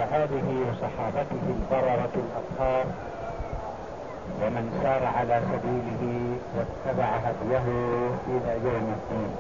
آله وصحابته البررة الأطهار ومن سار على سبيله واتبع هديه إلى يوم الدين.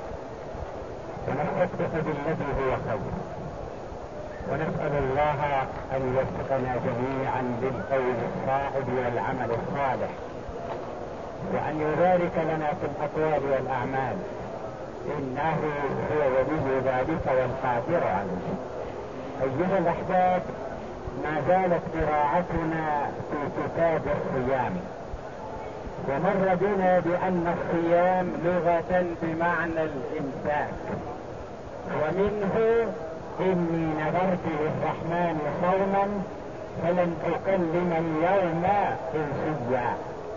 ونستفتح بالذي هو خير، ونسأل الله أن يوفقنا جميعا للقول الصائب والعمل الصالح، وأن يبارك لنا في الأقوال والأعمال، إنه هو ولي ذلك والقادر عليه. أيها الأحباب، ما زالت قراءتنا في كتاب الصيام، ومر بنا بأن الصيام لغة بمعنى الإمساك، ومنه إني نذرت للرحمن صوما فلن أكلم اليوم إنسيا.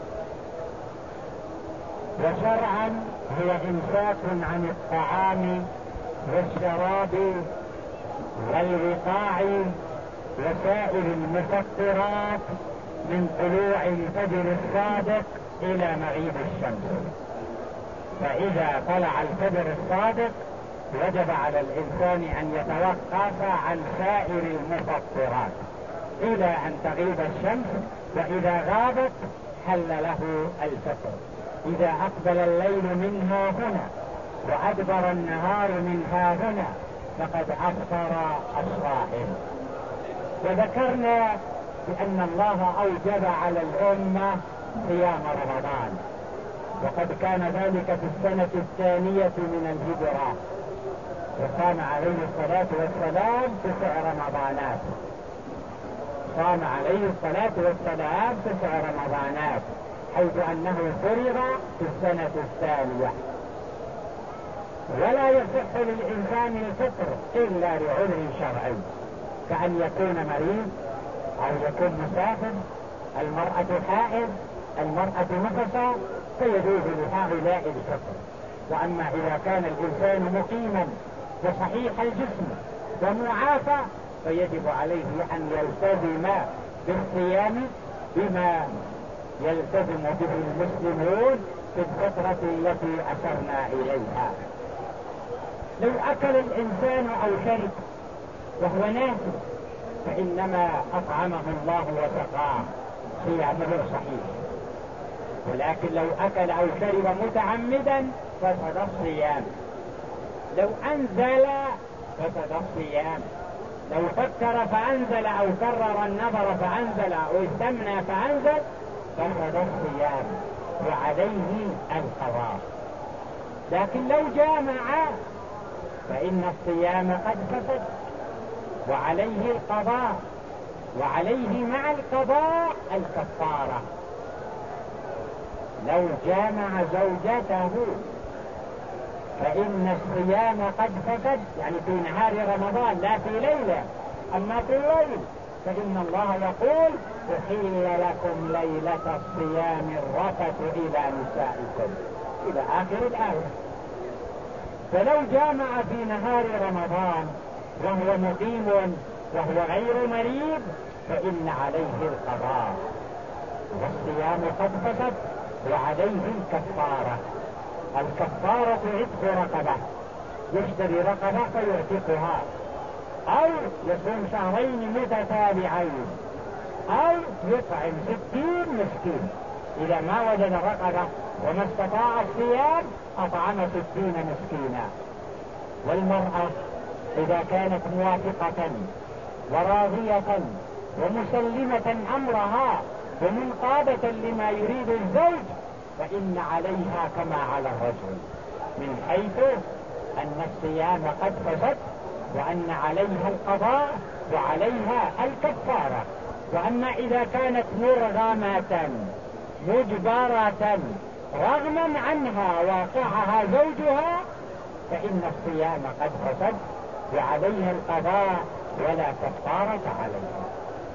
وشرعا هو إمساك عن الطعام والشراب والوقاع وسائر المفطرات من طلوع الفجر الصادق إلى مغيب الشمس. فإذا طلع الفجر الصادق وجب على الإنسان أن يتوقف عن سائر المفطرات إلى أن تغيب الشمس، وإذا غابت حل له الفطر. إذا أقبل الليل منها هنا وأدبر النهار منها هنا فقد أفطر الصائم. وذكرنا بأن الله أوجب على الأمة صيام رمضان، وقد كان ذلك في السنة الثانية من الهجرة، وصام عليه الصلاة والسلام 9 رمضانات. صام عليه الصلاة والسلام 9 رمضانات، حيث أنه فرض في السنة الثانية. ولا يصح للإنسان الفطر إلا لعذر شرعي، كأن يكون مريض أو يكون مسافر، المرأة حائض، المرأة نفسا، فيجوز لهؤلاء الفطر. وأما إذا كان الإنسان مقيما وصحيح الجسم ومعافى فيجب عليه أن يلتزم بالصيام بما يلتزم به المسلمون في الفترة التي أشرنا إليها. لو أكل الإنسان أو شرب وهو ناسي فإنما أطعمه الله وسقاه، صيامه صحيح. ولكن لو أكل أو شرب متعمدا فسد الصيام. لو أنزل فسد الصيام. لو فكر فأنزل أو كرر النظر فأنزل أو استمنى فأنزل فسد الصيام وعليه القضاء. لكن لو جامع فإن الصيام قد فسد وعليه القضاء، وعليه مع القضاء الكفارة. لو جامع زوجته فإن الصيام قد فسد، يعني في نهار رمضان لا في ليلة. أما في الليل فإن الله يقول أحل لكم ليلة الصيام الرفث إلى نسائكم إلى آخر الآية. فلو جامع في نهار رمضان وهو مقيم وهو غير مريض فإن عليه القضاء، والصيام قد فسد وعليه الكفارة. الكفارة عتق رقبة، يشتري رقبة فيعتقها، أو يصوم 2 شهرين متتابعين، أو يطعم 60 مسكين. إذا ما وجد رقبة وما استطاع الصيام أطعم 60 مسكينا. والمرأة إذا كانت موافقة وراضية ومسلمة أمرها ومنقادة لما يريد الزوج فإن عليها كما على الرجل، من حيث أن الصيام قد فسد وأن عليها القضاء وعليها الكفارة. وأما إذا كانت مرغمة مجبرة رغما عنها واقعها زوجها فإن الصيام قد فسد وعليها القضاء ولا كفارة عليها.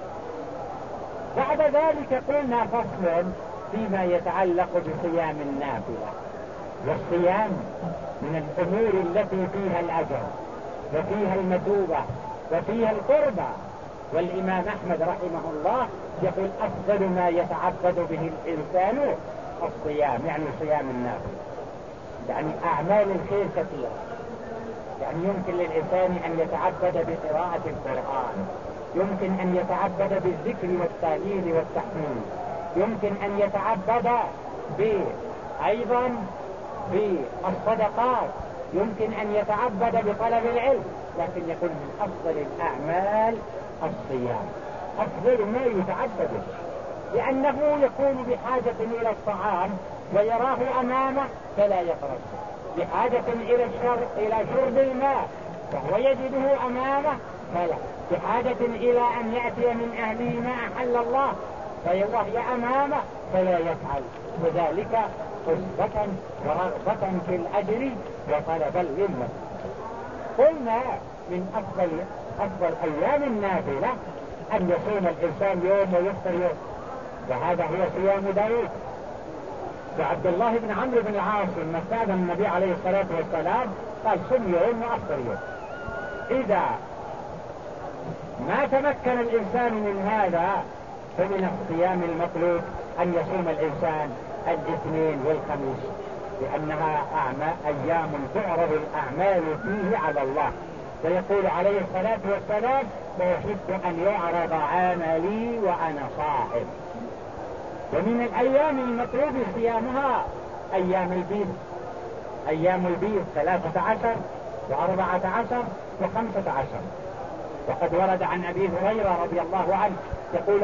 بعد ذلك قلنا فصل فيما يتعلق بصيام النافلة. والصيام من الأمور التي فيها الأجر وفيها المثوبة وفيها القربى. والإمام أحمد رحمه الله يقول أفضل ما يتعبد به الإنسان الصيام، يعني صيام النافلة، يعني أعمال الخير كثيرة. يعني يمكن للإنسان أن يتعبد بقراءة القرآن يمكن أن يتعبد بالذكر والتهليل والتحميد، يمكن أن يتعبد أيضا بالصدقات، يمكن أن يتعبد بطلب العلم، لكن يكون من أفضل الأعمال الصيام، أفضل ما يتعبد، لأنه يكون بحاجة إلى الطعام ويراه أمامه فلا يقرب، بحاجة إلى شرب الماء وهو يجده أمامه فلا، بحاجة إلى أن يأتي من أهله ما أحل الله وهي أمامه فلا يفعل، وذلك حسبة ورغبة في الأجر وطلبا للمثل. قلنا من أفضل أيام النافلة أن يصوم الإنسان يوم ويفطر يوم، وهذا هو صيام داود. وعبد الله بن عمرو بن العاص لما استأذن النبي عليه الصلاة والسلام قال صم يوم وأفطر يوم. إذا ما تمكن الإنسان من هذا فمن الصيام المطلوب أن يصوم الإنسان الاثنين والخميس، لأنها أيام تعرض الأعمال فيه على الله، فيقول عليه الصلاة والسلام ويحب أن يعرض عملي وأنا صائم. ومن الأيام المطلوب صيامها أيام البيض، أيام البيض 13 و14 و15. وقد ورد عن أبي هريرة رضي الله عنه يقول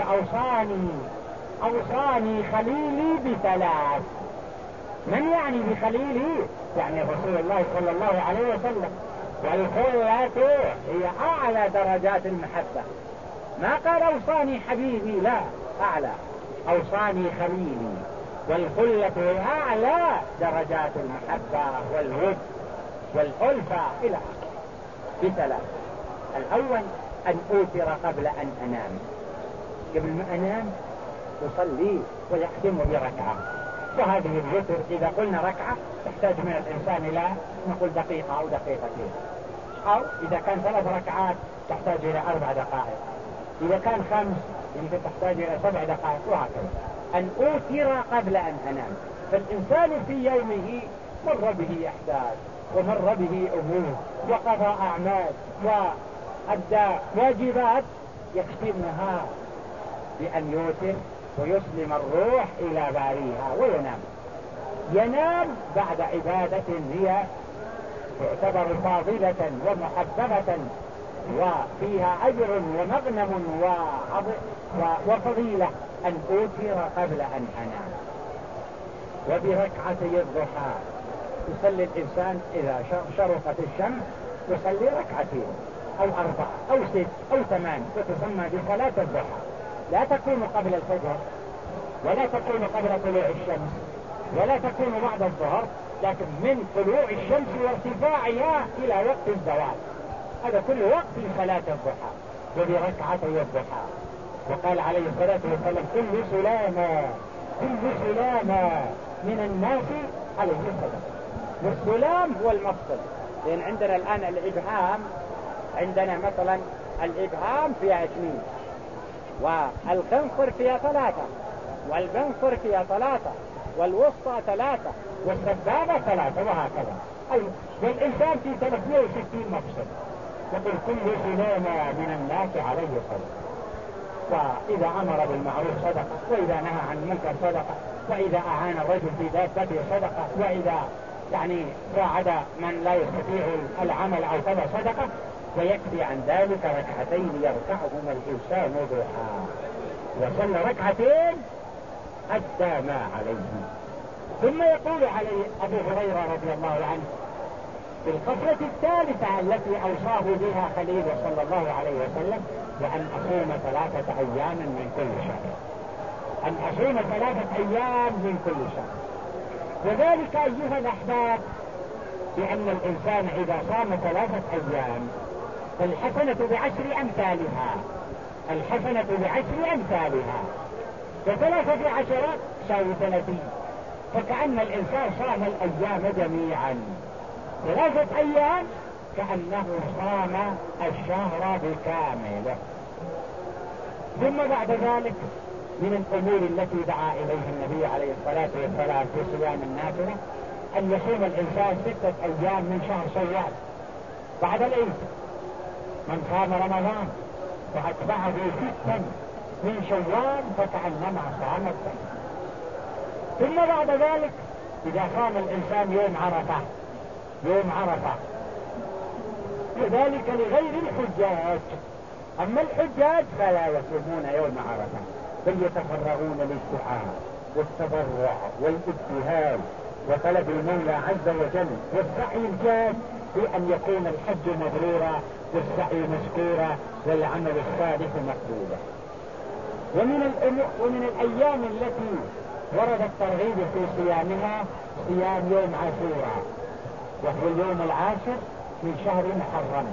أوصاني خليلي بثلاث. من يعني بخليلي؟ يعني رسول الله صلى الله عليه وسلم. والخلة هي أعلى درجات المحبة، ما قال أوصاني حبيبي، لا، أعلى، أوصاني خليلي، والخلة هي أعلى درجات المحبة والود والألفة إلى بثلاث. الأول أن أوتر قبل أن أنام، قبل ما أنام أصلي ويختم بركعة، وهذه الوتر إذا قلنا ركعة تحتاج من الإنسان إلى نقول دقيقة أو دقيقتين، أو إذا كان 3 ركعات تحتاج إلى 4 دقائق، إذا كان 5 يمكن تحتاج إلى 7 دقائق، وهكذا. أن أوتر قبل أن أنام. فالإنسان في يومه مر به أحداث ومر به أمور وقضى أعمال وأدى واجبات، يختمها بأن يوتر ويسلم الروح إلى باريها وينام. ينام بعد عبادة هي تعتبر فاضلة ومحببة وفيها أجر ومغنم وفضيلة، أن أوتر قبل أن أنام. وبركعتي الضحى يصلي الإنسان إذا شرقت الشمس يصلي ركعتين أو 4 أو 6 أو 8، وتسمى بصلاة الضحى. لا تكون قبل الفجر ولا تكون قبل طلوع الشمس ولا تكون بعد الظهر، لكن من طلوع الشمس وارتفاعها إلى وقت الزوال، هذا كل وقت صلاة الضحى. وبركعتي الضحى. وقال عليه الصلاة والسلام كل سلامة من الناس عليه الصلاة. والسلام هو المفصل، لأن عندنا الآن الإبهام، عندنا مثلا الإبهام فيها 2، والخنصر فيها 3، والبنصر فيها 3، والوسطى 3، والسبابة 3، وهكذا. والإنسان في 360 مفصل. يقول كل سلامة من الناس عليه الصلاة. وإذا أمر بالمعروف صدقة، وإذا نهى عن المنكر صدقة، وإذا أعان الرجل في دابته صدقة، وإذا ساعد من لا يستطيع العمل أو كذا صدقة. ويكفي عن ذلك ركعتين يركعهما الإنسان ضحى، وصلى ركعتين أدى ما عليه. ثم يقول عليه أبو هريرة رضي الله عنه في الخصلة الثالثة التي أوصاه بها خليل صلى الله عليه وسلم وأن أصوم 3 أيام من كل شهر، أن أصوم 3 أيام من كل شهر. وذلك أيها الأحباب بأن الإنسان إذا صام 3 أيام فالحسنة ب10 أمثالها، الحسنة ب10 أمثالها، و3 في 10 يساوي 30، فكأن الإنسان صام الأيام جميعا. 3 أيام كأنه صام الشهر بكامله. ثم بعد ذلك من الأمور التي دعا إليها النبي عليه الصلاة والسلام في صيام النافلة أن يصوم الإنسان 6 أيام من شهر شوال بعد العيد. من صام رمضان فأتبعه 6 من شوال فكأنما صام الدهر. ثم بعد ذلك إذا صام الإنسان يوم عرفة وذلك لغير الحجاج. أما الحجاج فلا يصومون يوم عرفة بل يتفرغون للدعاء والتضرع والابتهال وطلب المولى عز وجل والسعي الجاد في أن يكون الحج مبرورا والسعي مشكورا والعمل الصالح مقبولا. ومن الأيام التي ورد الترغيب في صيامها صيام يوم عاشوراء، وهو اليوم العاشر من شهر محرم.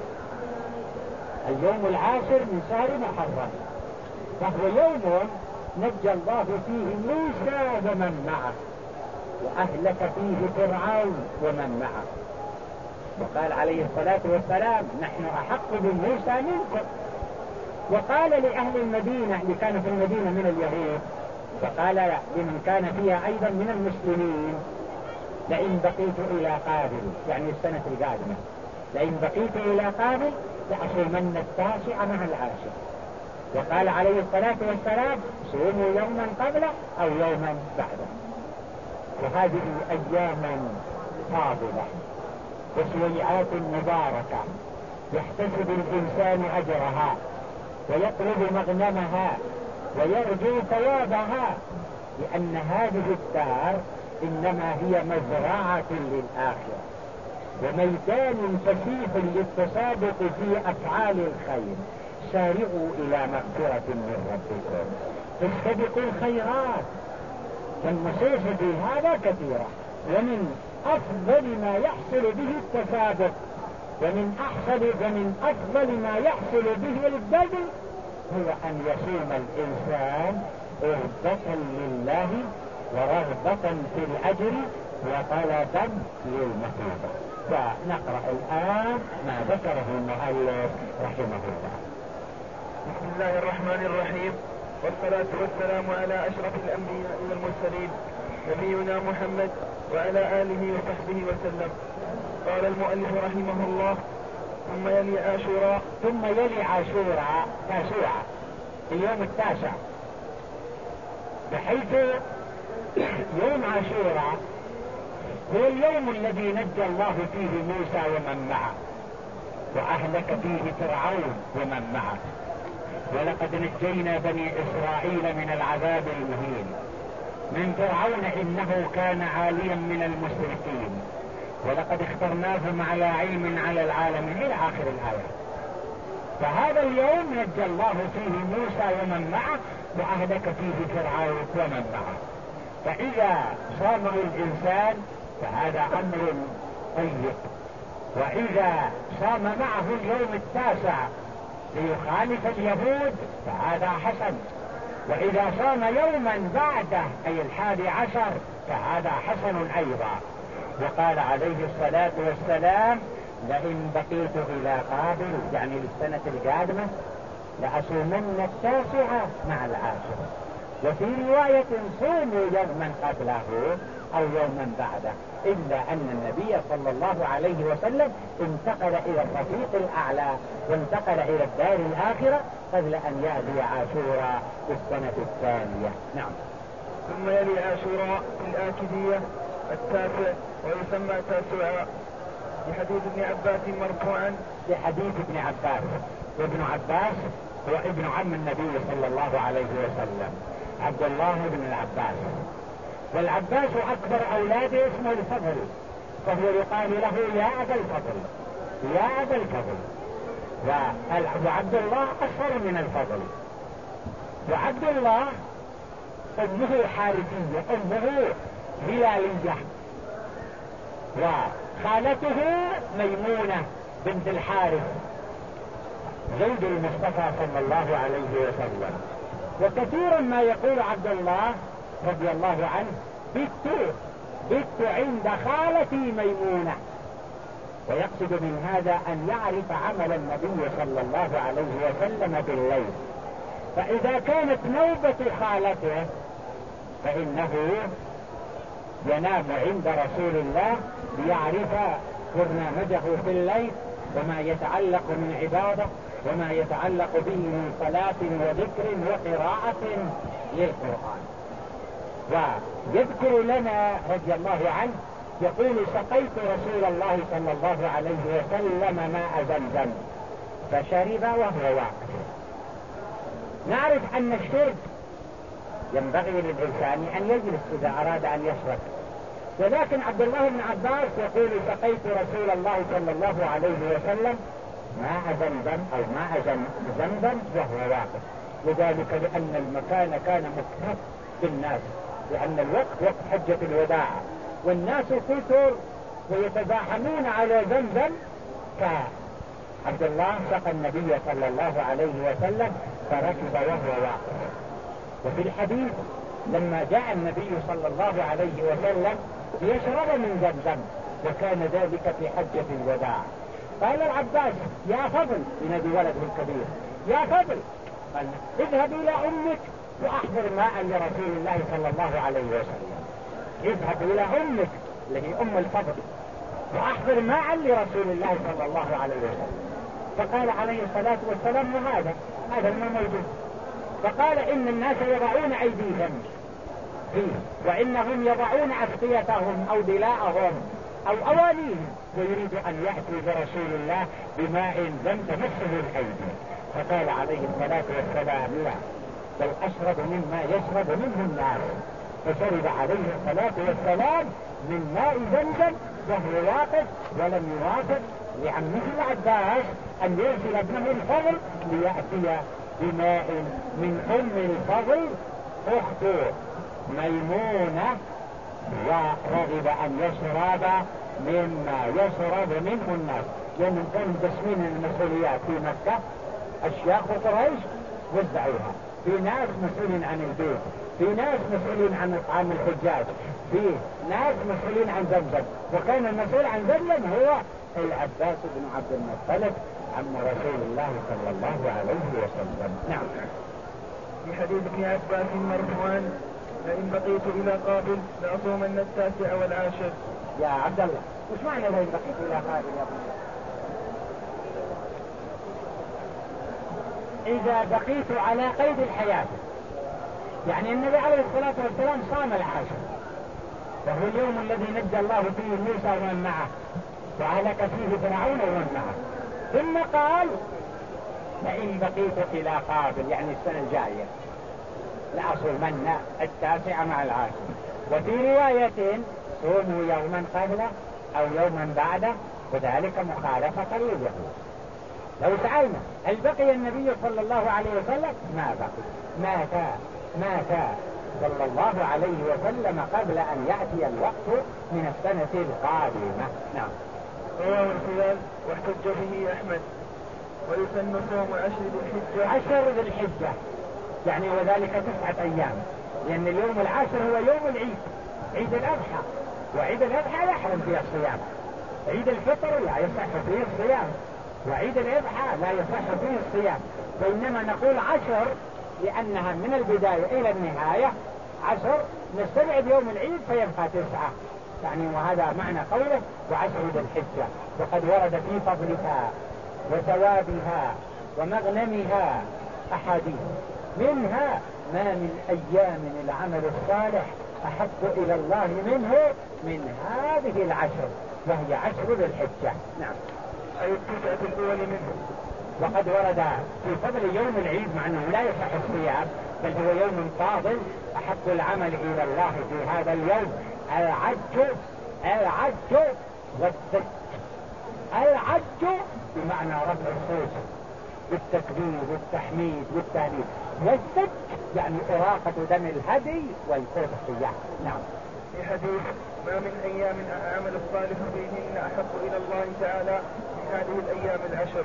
اليوم العاشر من شهر محرم، فهو يوم نجى الله فيه موسى ومن معه وأهلك فيه فرعون ومن معه. وقال عليه الصلاة والسلام نحن أحق بموسى منكم. وقال لأهل المدينة اللي كانوا في المدينة من اليهود، وقال لمن كان فيها أيضا من المسلمين لئن بقيت إلى قابل، يعني السنة القادمة، لئن بقيت إلى قابل لأصومن 9 مع 10. وقال عليه الصلاة والسلام صوموا يوما قبله أو يوما بعده. وهذه أياما فاضلة وسويعات مباركة يحتسب الإنسان أجرها ويطلب مغنمها ويرجو ثوابها، لأن هذه الدار إنما هي مزرعة للآخرة وميدان فسيح للتسابق في أفعال الخير. سارعوا إلى مغفرة من ربكم فاستبقوا الخيرات. والنصوص في هذا كثيرة، ومن أفضل ما يحصل به التسابق ومن أفضل ما يحصل به البذل هو أن يصوم الإنسان رغبة لله ورغبة في الأجر وطلبا للمثوبة. فنقرأ الآن ما ذكره المؤلف رحمه الله. بسم الله الرحمن الرحيم، والصلاة والسلام على أشرف الأنبياء والمرسلين نبينا محمد وعلى آله وصحبه وسلم. قال المؤلف رحمه الله: ثم يلي عاشوراء تاسوعة اليوم 9، بحيث يوم عاشوراء هو اليوم الذي نجى الله فيه موسى ومن معه وأهلك فيه فرعون ومن معه. ولقد نجينا بني إسرائيل من العذاب المهين من فرعون إنه كان عاليا من المسرفين ولقد اخترناهم على علم على العالمين إلى آخر الآية. فهذا اليوم نجى الله فيه موسى ومن معه وأهلك فيه فرعون ومن معه. فإذا صامه الإنسان فهذا أمر طيب، وإذا صام معه اليوم 9 ليخالف اليهود فهذا حسن، وإذا صام يوما بعده أي 11 فهذا حسن أيضا. وقال عليه الصلاة والسلام: لئن بقيت إلى قابل، يعني للسنة القادمة، لأصومن 9 مع 10. وفي رواية صوموا يوما قبله أو يوما بعده، إلا أن النبي صلى الله عليه وسلم انتقل إلى الرفيق الأعلى وانتقل إلى الدار الآخرة قبل أن يأتي عاشوراء في السنة الثانية. نعم. ثم يلي عاشوراء في الآكدية 9 ويسمى تاسوعا لحديث ابن عباس مرفوعا. لحديث ابن عباس، وابن عباس هو ابن عم النبي صلى الله عليه وسلم، عبد الله بن العباس. والعباس أكبر أولاده اسمه الفضل، فهو يقال له يا أبا الفضل، يا أبا الفضل. وعبد الله أصغر من الفضل. وعبد الله أمه حارثية، أمه هلالية، وخالته ميمونة بنت الحارث زوج المصطفى صلى الله عليه وسلم. وكثيرا ما يقول عبد الله رضي الله عنه: بت عند خالتي ميمونة. ويقصد من هذا أن يعرف عمل النبي صلى الله عليه وسلم بالليل، فإذا كانت نوبة خالته فإنه ينام عند رسول الله ليعرف برنامجه في الليل وما يتعلق من عبادة وما يتعلق به من صلاة وذكر وقراءة للقرآن. ويذكر لنا رضي الله عنه يقول: سقيت رسول الله صلى الله عليه وسلم ماء زمزم فشرب وهو واقف. نعرف أن الشرب ينبغي للإنسان أن يجلس إذا أراد أن يشرب، ولكن عبد الله بن عباس يقول: سقيت رسول الله صلى الله عليه وسلم ماء زمزم أو ماء زمزم وهو واقف، وذلك لأن المكان كان مكتظ بالناس، لأن الوقت وقت حجة الوداع والناس كثر ويتزاحمون على زمزم، فعبد الله سقى النبي صلى الله عليه وسلم فركب وهو واقف. وفي الحديث لما جاء النبي صلى الله عليه وسلم ليشرب من زمزم، وكان ذلك في حجة الوداع، قال العباس: يا فضل، ينادي ولده الكبير: يا فضل، قال: اذهب إلى أمك وأحضر ماء لرسول الله صلى الله عليه وسلم. اذهب إلى أمك اللي هي أم الفضل وأحضر ماء لرسول الله صلى الله عليه وسلم. فقال عليه الصلاة والسلام: هذا ما موجود. فقال: إن الناس يضعون أيديهم فيه، وإنهم يضعون أسقيتهم أو دلاءهم أو أوانيهم، ويريد أن يأتي برسول الله بماء لم تمسه الأيدي. فقال عليه الصلاة والسلام: لا، بل أشرب مما يشرب منه الناس. فشرب عليه الصلاة والسلام من ماء زمزم وهو واقف، ولم يوافق لعمه العباس أن يرسل ابنه الفضل ليأتي بماء من أم الفضل أخت ميمونة، ورغب أن يشرب مما يشرب منه الناس، لأنهم كانوا مقسمين المسؤوليات في مكة. أشياخ قريش وزعوها، في ناس مسؤولين عن البيت، في ناس مسؤولين عن إطعام الحجاج، في ناس مسؤولين عن زمزم، وكان المسؤول عن زمزم هو العباس بن عبد المطلب عم رسول الله صلى الله عليه وسلم. نعم. في حديث ابن عباس مرفوعا: لئن بقيت إلى قابل لأصومن 9 والعاشر. يا عبد الله، وش معنى لئن بقيت إلى قابل يا ابن؟ إذا بقيت على قيد الحياة، يعني النبي عليه الصلاة والسلام صام العاشر، وهو اليوم الذي نجى الله فيه موسى ومن معه وأهلك فيه فرعون ومن معه. ثم قال: لئن بقيت إلى قابل، يعني السنة الجاية، لأصومن 9 مع العاشر. وفي رواية: صوموا يوما قبله أو يوما بعده، وذلك مخالفة لليهود. لو سألنا هل بقي النبي صلى الله عليه وسلم؟ ما بقي، مات صلى الله عليه وسلم قبل أن يأتي الوقت من السنة القادمة. نعم. رواه الخلال واحتج به أحمد. ويسن صوم 10 ذي الحجة، يعني وذلك 9 أيام، لأن اليوم العاشر هو يوم العيد، عيد الأضحى، وعيد الأضحى يحرم فيه الصيام، عيد الفطر لا يصح فيه الصيام، وعيد الأضحى لا يصح فيه الصيام، بينما نقول 10 لأنها من البداية إلى النهاية 10، نستبعد يوم العيد فيبقى 9، يعني وهذا معنى قوله وعشر ذي الحجة. وقد ورد في فضلها وثوابها ومغنمها أحاديث، منها: ما من أيام العمل الصالح أحب إلى الله منه من هذه 10، وهي 10 ذي الحجة. نعم. أي 9 الأول منه. وقد ورد في فضل يوم العيد، مع أنه لا يصح الصيام بل هو يوم فاضل، أحب العمل إلى الله في هذا اليوم العج والسج. العج بمعنى رفع الصوت بالتكبير والتحميد والتهليل، والسج يعني إراقة دم الهدي والأضحية. نعم. في حديث: ما من أيام العمل الصالح فيهن أحب إلى الله تعالى من هذه الأيام 10.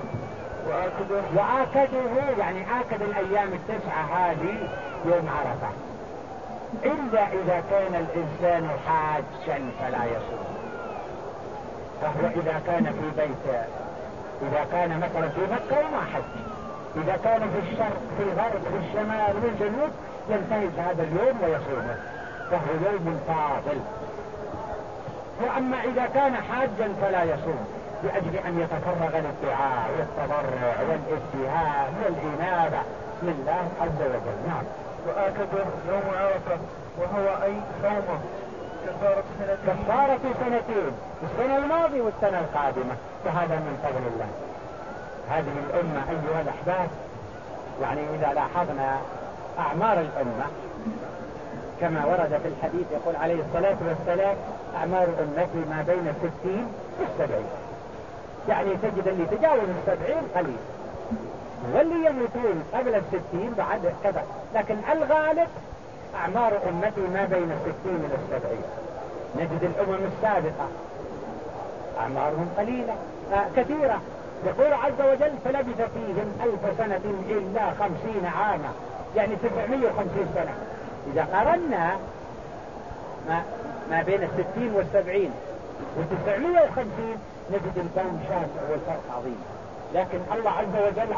وآكده يعني آكد الأيام 9 هذه يوم عرفة، إلا إذا كان الإنسان حاجا فلا يصوم. فهو إذا كان في بيت، إذا كان مثلا في مكة وما حج، إذا كان في الشرق في الغرب في الشمال والجنوب ينتهز هذا اليوم ويصومه، فهو يوم فاضل. وأما إذا كان حاجا فلا يصوم، لأجل أن يتفرغ للدعاء والتضرع والاجتهاد والإنابة بسم الله عز وجل. نعم. وآكد يوم عرفة وهو أي صومه كفارة سنتين، السنة الماضية والسنة القادمة، وهذا من فضل الله. هذه الأمة أيها الأحباب، يعني إذا لاحظنا أعمار الأمة كما ورد في الحديث يقول عليه الصلاة والسلام أعمار أمتي ما بين 60 و70، يعني تجد اللي تجاوز 70 قليل، واللي يموتون قبل 60 بعد كذا، لكن الغالب أعمار أمتي ما بين 60 إلى 70. نجد الأمم السابقة أعمارهم قليلة كثيرة. يقول عز وجل فلبث فيهم 1000 سنة إلا 50 عاما، يعني 750 سنة. إذا قارنا ما بين 60 و70 و950 نجد الكون شاسع والفرق عظيم. لكن الله عز وجل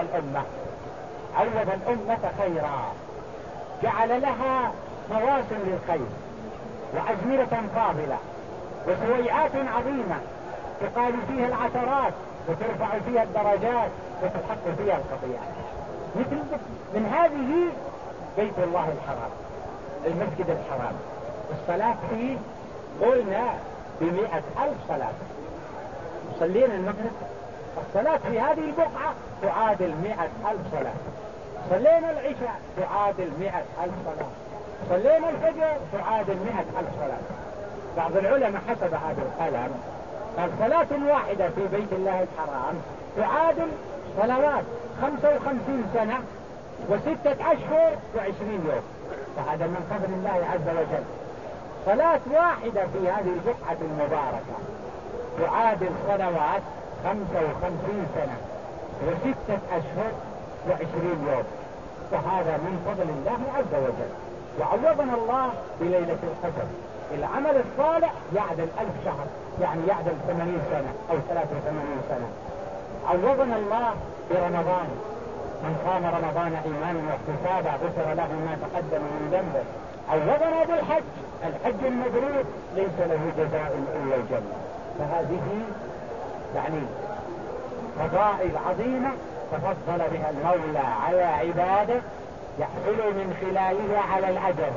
عوض الأمة خيرا، جعل لها مواسم للخير وأزمنة فاضلة وسويعات عظيمة تقال فيها العثرات وترفع فيها الدرجات وتحق فيها الخطيئات. مثل من هذه بيت الله الحرام، المسجد الحرام، الصلاة فيه قلنا ب100,000 صلاة. صلينا المغرب، الصلاة في هذه البقعة تعادل 100,000 صلاة. صلينا العشاء تعادل 100,000 صلاة. صلينا الفجر تعادل 100,000 صلاة. بعض العلماء حسب هذا الكلام قال صلاة واحدة في بيت الله الحرام تعادل صلوات 55 سنة و6 أشهر و20 يوم. فهذا من فضل الله عز وجل. صلاة واحدة في هذه البقعة المباركة تعادل صلوات 55 سنة و6 أشهر و20 يوم. فهذا من فضل الله عز وجل. وعوضنا الله بليلة القدر. العمل الصالح يعدل 1000 شهر، يعني يعدل 80 سنة أو 83 سنة. عوضنا الله برمضان، من قام رمضان إيمانا واحتسابا غفر له ما تقدم من ذنبه. عوضنا بالحج، الحج المبرور ليس له جزاء إلا الجنة. فهذه يعني فضائل عظيمة تفضل بها المولى على عباده، يحصل من خلالها على الأجر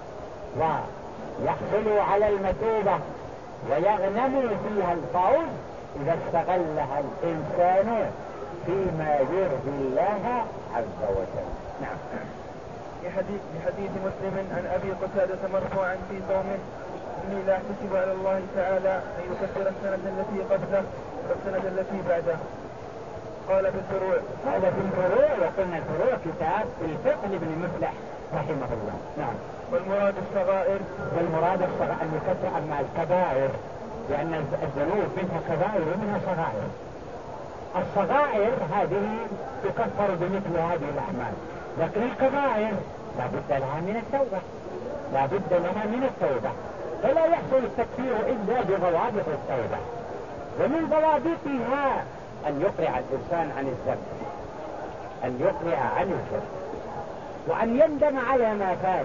ويحصل على المثوبة ويغنم فيها الفوز إذا استغلها الإنسان فيما يرضي الله عز وجل. نعم. لحديث مسلم عن أبي قتادة مرفوعا في صومه إني لا أحتسب على الله تعالى أن يكفر السنة التي قبله والسنة التي بعده. قال في الفروع. هذا في الفروع، وقلنا الفروع كتاب الفقه لابن مفلح رحمه الله. نعم. والمراد الصغائر. والمراد الصغائر أن يكفر. أما الكبائر لأن الذنوب منها كبائر ومنها صغائر. الصغائر هذه تكفر بمثل هذه الأعمال، لكن الكبائر لا بد لها من التوبة، لا بد لها من التوبة، فلا يحصل التكفير إلا بضوابط التوبة. ومن ضوابطها أن يقرع الإنسان عن الذنب، أن يقرع عن الذنب، وأن يندم على ما فات،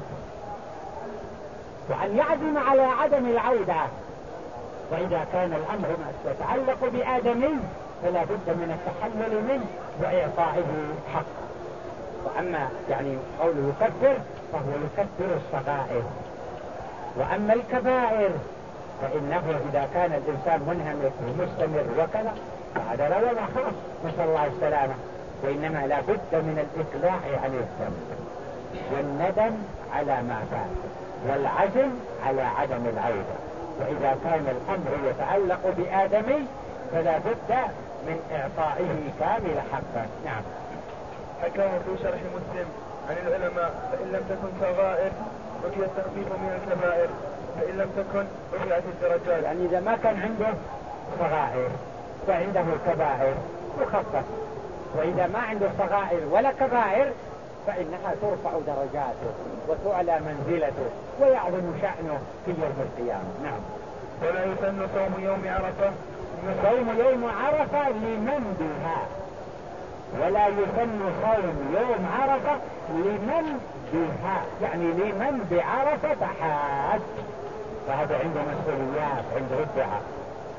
وأن يعزم على عدم العودة. وإذا كان الأمر يتعلق بآدمي فلا بد من التحلل منه وإعطائه حقه. وأما يعني قوله يكفر فهو يكفر الصغائر. وأما الكبائر فإنه إذا كان الإنسان منهمك ومستمر وكذا فهذا لا ولا خاص، نسأل الله السلامة. وإنما لا بد من الإقلاع عن الذنب والندم على ما فات والعزم على عدم العودة. وإذا كان الأمر يتعلق بآدمي فلا بد من إعطائه كامل حقه. نعم. حكاه في شرح مسلم عن العلماء فإن لم تكن صغائر رفع التخفيف من الكبائر، فإن لم تكن رفعت الدرجات. يعني إذا ما كان عنده صغائر فعنده كبائر مخفف، وإذا ما عنده صغائر ولا كبائر فإنها ترفع درجاته وتعلى منزلته ويعظم شأنه في يوم القيامة. نعم. ولا يسن صوم يوم عرفة. صوم يوم عرفة لمن بها، ولا يسن صوم يوم عرفة لمن بها، يعني لمن بعرفة حاج، فهذا عنده مسؤوليات، عنده الدعاء.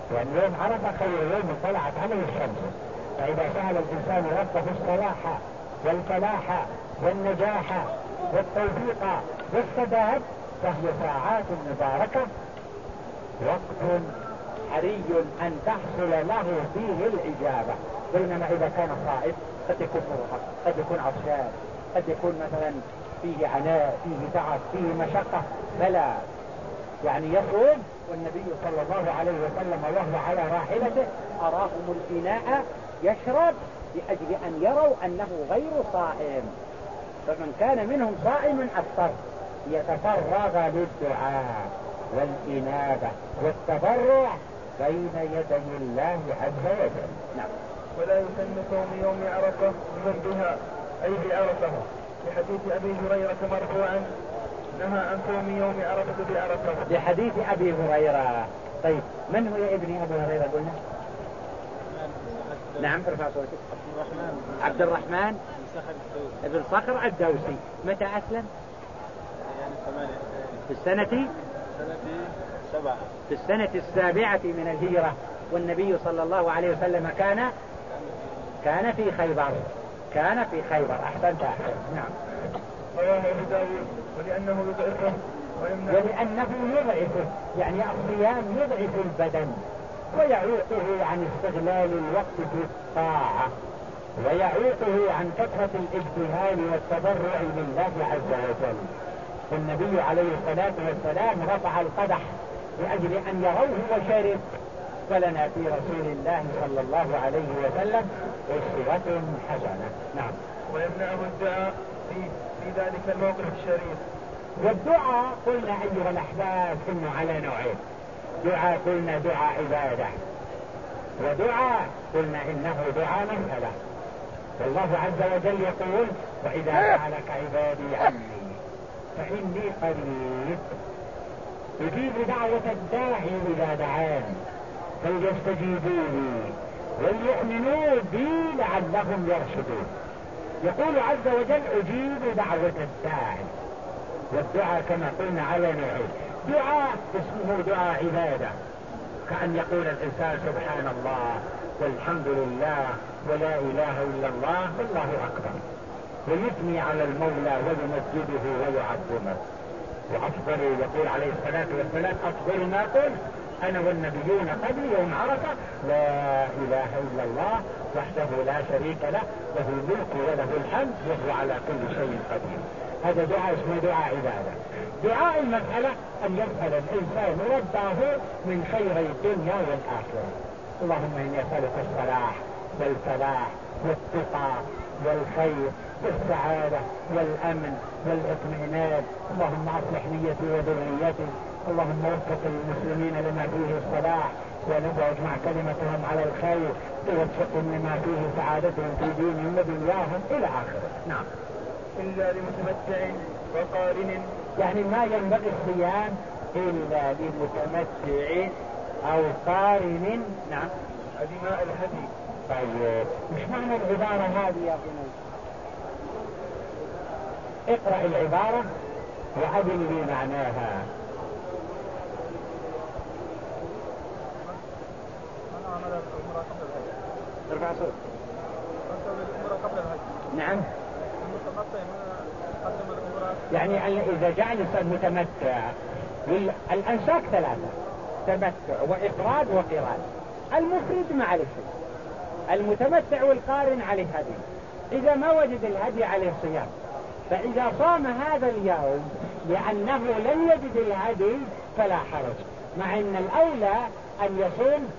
يعني يوم عرفة خير يوم طلعت عليه الشمس. فإذا سأل الإنسان ربه الصلاح والفلاح والنجاح والتوفيق والسداد فهي ساعات مباركة، وقت حري أن تحصل له فيه الإجابة. بينما إذا كان صائم قد يكون مرهق، قد يكون عطشان، قد يكون مثلا فيه عناء، فيه تعب، فيه مشقة، فلا يعني يصوم. والنبي صلى الله عليه وسلم وهو على راحلته أراهم الإناء يشرب لأجل أن يروا أنه غير صائم. فمن كان منهم صائم أفطر يتفرغ للدعاء والإنابة والتضرع بين يدي الله عز وجل. نعم. ولا يسن صوم يوم عرفة بمن بها أي بعرفة، لحديث أبي هريرة مرفوعا نهى عن صوم يوم عرفة بعرفة. لحديث أبي هريرة. طيب من هو يا ابني أبو هريرة قلنا؟ نعم ارفع صوتك. عبد الرحمن ابن صخر الدوسي. متى أسلم؟ في السنة 7 من الهجرة، والنبي صلى الله عليه وسلم كان في خيبر. أحسنت. نعم. رواه أبو داود ولأنه يضعفه يعني الصيام يضعف البدن ويعوقه عن استغلال الوقت في الطاعة، ويعوقه عن كثرة الابتهال والتضرع لله عز وجل. والنبي عليه الصلاة والسلام رفع القدح لأجل أن يروه وشرب. ولنا في رسول الله صلى الله عليه وسلم أسوة حسنة. نعم. ويمنعه الدعاء في ذلك الموقف الشريف. والدعاء قلنا أيها الأحباب إنه على نوعين. دعاء قلنا دعاء عبادة، ودعاء قلنا إنه دعاء مسألة. والله عز وجل يقول وإذا سألك عبادي عني فإني قريب يجيب دعوة الداعي إذا دعان فليستجيبوا لي وليؤمنوا بي لعلهم يرشدون. يقول عز وجل أجيب دعوة الداعي. والدعاء كما قلنا على نوعين. دعاء اسمه دعاء عبادة، كأن يقول الإنسان سبحان الله والحمد لله ولا إله إلا الله والله أكبر، ويثني على المولى ويمجده ويعظمه. وأفضل يقول عليه الصلاة والسلام أفضل ما قل أنا والنبيون قبل يوم عرفة لا إله إلا الله وحده لا شريك له له الملك وله الحمد وهو على كل شيء قدير. هذا دعاء اسمه دعاء عبادة. دعاء المسألة أن يسأل الإنسان ربه من خير الدنيا والآخرة. اللهم إني أسألك الصلاح والفلاح والتقى والخير والسعادة والأمن والاطمئنان. اللهم أصلح نيتي وذريتي. اللهم وفق المسلمين لما فيه الصلاح واجمع كلمتهم على الخير ووفقهم لما فيه سعادتهم في دينهم ودنياهم إلى آخره. نعم. إلا لمتمتع وقارن، يعني ما ينبغي الصيام إلا لمتمتع أو قارن. نعم. أدماء الهدي. طيب مش معنى العبارة هذه يا بني؟ اقرأ العبارة وأدل لي معناها. ارفع صوت. نعم. يعني إذا جاء الإنسان متمتع، الأنساك 3: تمتع وإفراد وقران. المفرد ما عليه شيء، المتمتع والقارن عليه هدي. إذا ما وجد الهدي عليه صيام. فإذا صام هذا اليوم لأنه لم يجد الهدي فلا حرج، مع أن الأولى أن يصوم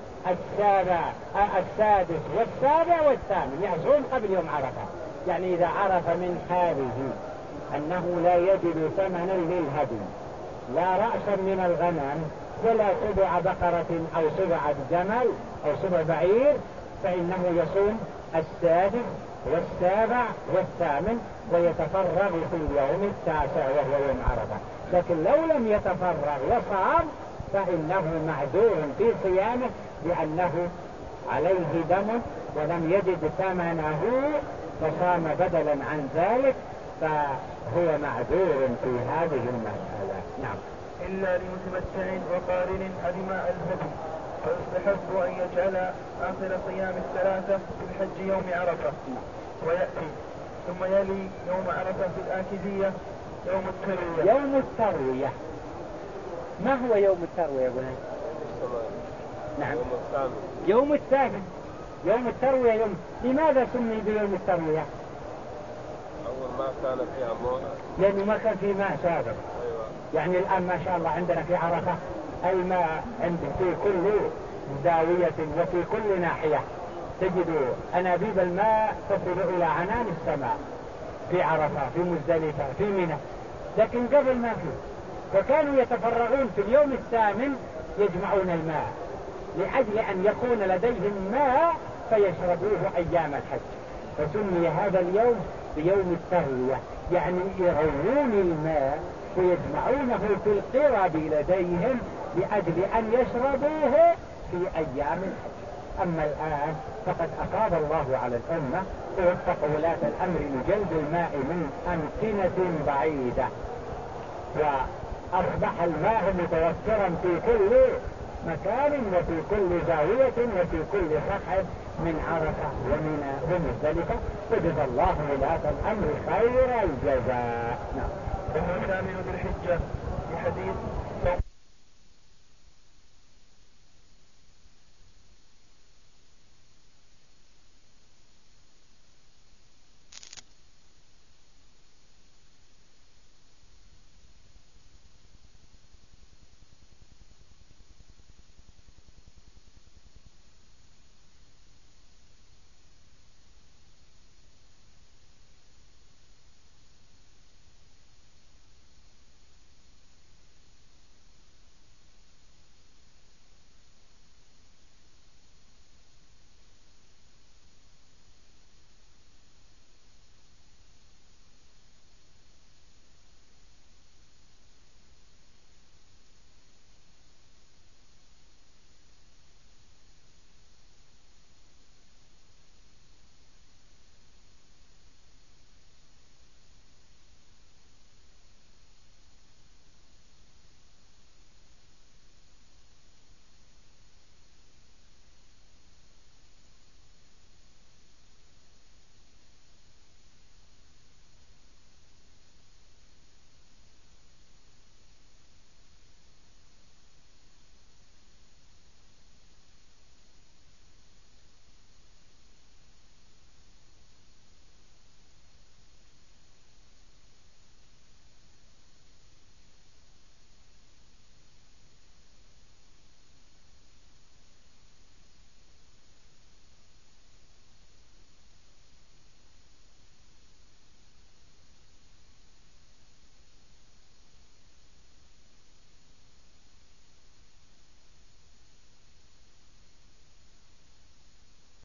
السادس والسابع والثامن، يصوم قبل يوم عرفة. يعني إذا عرف من حاله أنه لا يجد ثمنا للهدي، لا رأسا من الغنم ولا سبع بقرة أو سبع جمل أو سبع بعير، فإنه يصوم السادس والسابع والثامن ويتفرغ في اليوم التاسع وهو يوم عرفة. لكن لو لم يتفرغ وصام فإنه معذور في صيامه لأنه عليه دم ولم يجد ثمنه فصام بدلا عن ذلك، فهو معذور في هذه المسألة. نعم. إلا لمتمتع وقارن أدماء الهدي. ويستحب أن يجعل آخر صيام الثلاثة في الحج يوم عرفة ويأتي، ثم يلي يوم عرفة في الآكدية يوم التروية. يوم التروية، ما هو يوم التروية يا ابو هاني؟ نعم، يوم الثامن. يوم التروية يوم، لماذا سمي بيوم التروية؟ أول ما كان فيها موت، لأنه ما كان في ماء سابق. أيوة. يعني الآن ما شاء الله عندنا في عرفة الماء عند في كل زاوية وفي كل ناحية تجد أنابيب الماء تصل إلى عنان السماء في عرفة، في مزدلفة، في منى. لكن قبل ما فيه، فكانوا يتفرغون في اليوم الثامن يجمعون الماء لأجل أن يكون لديهم ماء فيشربوه أيام الحج، فسمي هذا اليوم بيوم التروية، يعني يروون الماء ويجمعونه في القرب لديهم لأجل أن يشربوه في أيام الحج. أما الآن فقد أفاض الله على الأمة ووفق ولاة الأمر لجلب الماء من أمكنة بعيدة، وأصبح الماء متوفرا في كل مكان وفي كل زاوية وفي كل صحب من عرفة ومنى ومزدلفة، وجزى الله ولاة الأمر خير الجزاء. وهو ثامن ذي الحجة، في حديث